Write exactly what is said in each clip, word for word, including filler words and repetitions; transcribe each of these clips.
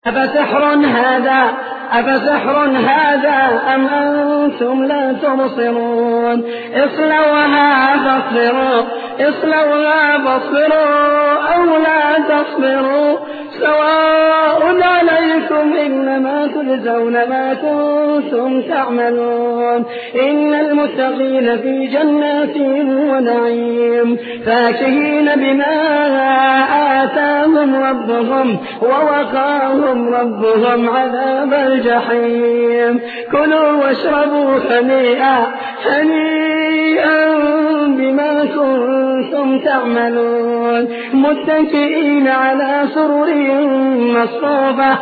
أفسحر هذا أفسحر هذا أم أنتم لا تبصرون اصلوها فاصبروا اصلوها فاصبروا أو لا تصبروا سواء عليكم إنما تجزون ما كنتم تعملون إن المتقين في جنات ونعيم فاكهين بما آتاهم ربهم ووقاهم ربهم عذاب الجحيم كلوا واشربوا هنيئا هنيئا بما كنتم تعملون متكئين على سرر مصفوفة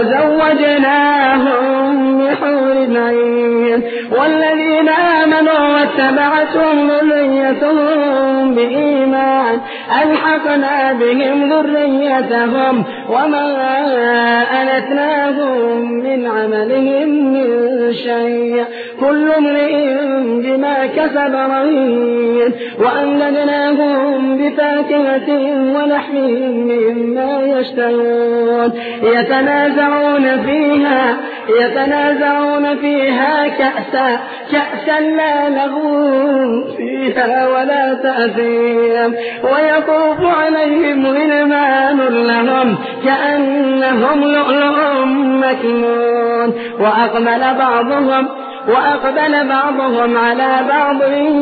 وزوجناهم بحور عين والذين آمنوا واتبعتهم ذريتهم بإيمان ألحقنا بهم ذريتهم وما ألتناهم من عملهم من شيء كل امرئ بما كسب رهين وأمددناهم بفاكهة ولحم مما يشتهون يتنازعون فيها يتنازعون فيها كأسا كأسا لا لغو فيها ولا تأثيم ويطوف عليهم غلمان لهم كأنهم لؤلؤ مكنون وأقبل بعضهم وأقبل بعضهم على بعض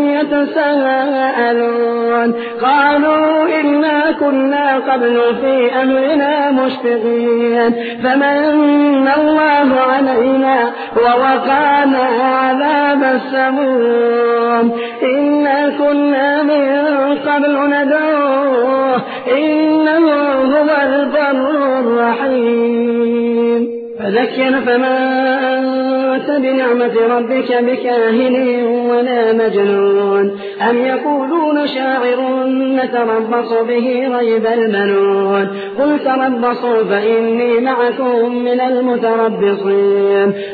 يتساءلون قالوا إنا كنا قبل في أمرنا مشفقين فمن الله علينا ووقانا عذاب السموم إنا كنا من قبل ندعوه إنه هو البر الرحيم فذكر فما أنت بنعمة ربك بكاهن ولا مجنون أم يقولون شاعر نتربص به ريب المنون قل تربصوا فإني معكم من المتربصين